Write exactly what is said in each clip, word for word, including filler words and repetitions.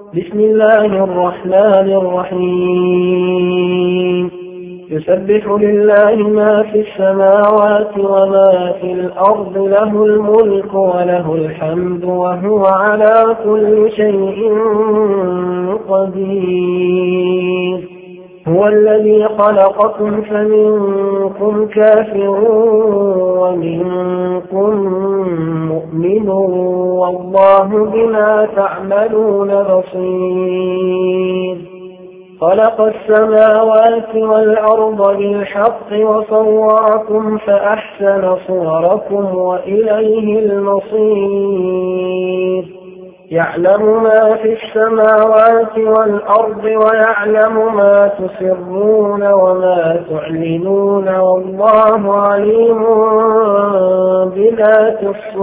بسم الله الرحمن الرحيم يسبح لله ما في السماوات وما في الأرض له الملك وله الحمد وهو على كل شيء قدير هو الذي خلقكم فمنكم كافر ومنكم مؤمن والله بما تعملون بصير خلق السماوات والأرض بالحق وصوركم فأحسن صوركم وإليه المصير يعلم ما في السماوات والأرض ويعلم ما تسرون وما تعلنون والله عليم بذات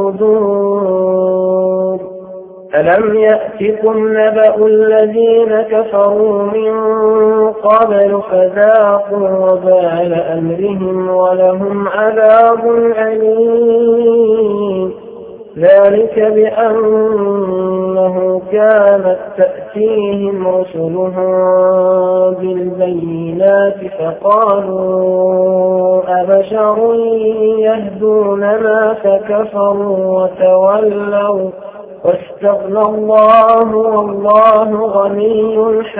الصدور ألم يأتكم نبأ الذين كفروا من قبل فذاقوا وبال أمرهم ولهم عذاب أليم ذلك بأنه كانت تأتيهم رسلهم بالبينات فقالوا أبشر يهدوننا فكفروا وتولوا واستغنى الله والله غني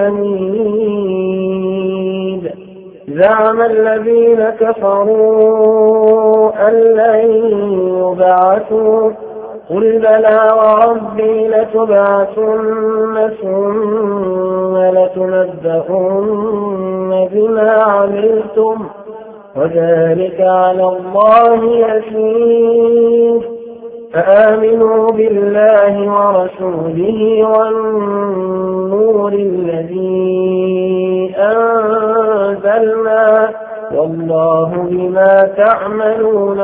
حميد زعم الذين كفروا أن لن يبعثوا قل بلى وربي لتبعثن ثم لتنبؤن بما عملتم وذلك على الله يسير فآمنوا بالله ورسوله والنور الذي أنزلنا والله بما تعملون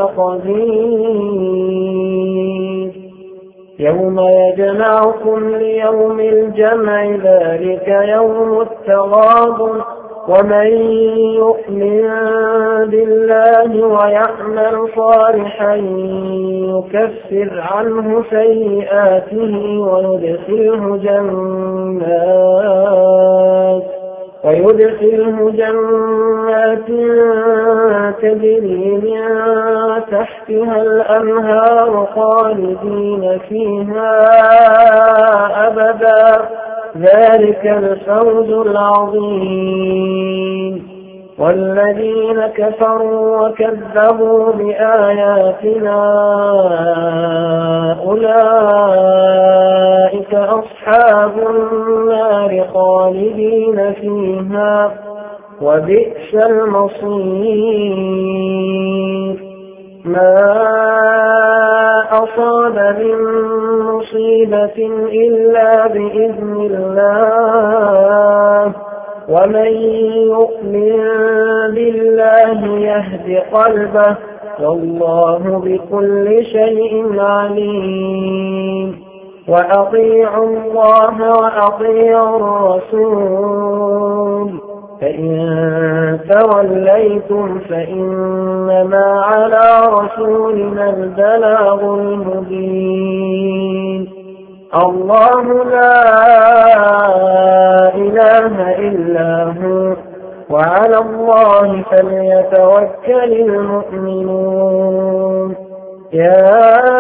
خبير يوم يجمعكم ليوم الجمع ذلك يوم التغابن ومن يؤمن بالله ويعمل صالحا يكفر عنه سيئاته ويدخله جنات ويدخله جنات تجري من تحتها الأنهار خالدين فيها أبدا ذلك الفوز العظيم والذين كفروا وكذبوا بآياتنا أولئك أصحاب النار خالدين فيها وبئس المصير ما أصاب من مصيبة إلا بإذن الله ومن يؤمن بالله يهد قلبه والله بكل شيء عليم وأطيعوا الله وأطيعوا الرسول فإن توليتم فإنما على رسولنا البلاغ المبين الله لا إله إلا هو وعلى الله فليتوكل المؤمنون يا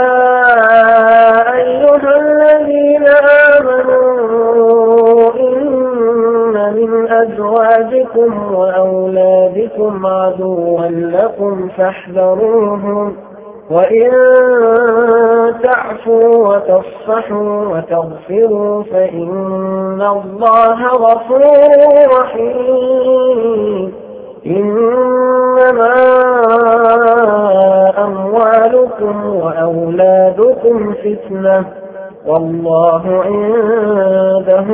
أيها الذين آمنوا إن من أزواجكم وأولادكم عدوا لكم فاحذروهم وإن تعفوا وتصفحوا وتغفروا فإن الله غفور رحيم إنما أموالكم وأولادكم فتنة والله عنده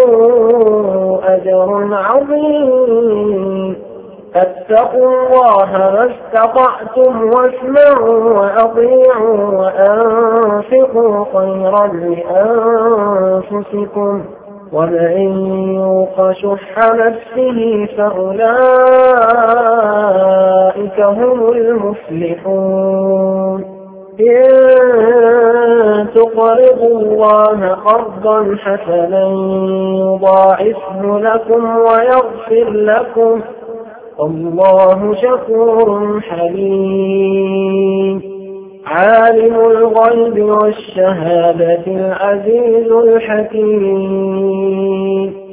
أجر عظيم فاتقوا الله ما استطعتم واسمعوا وأطيعوا وأنفقوا خيرا لأنفسكم ومن يوق شح نفسه فأولئك هم المفلحون إن تقرضوا الله قرضا حسنا يضاعفه لكم ويغفر لكم والله شكور حليم. عالم الغيب والشهادة العزيز الحكيم.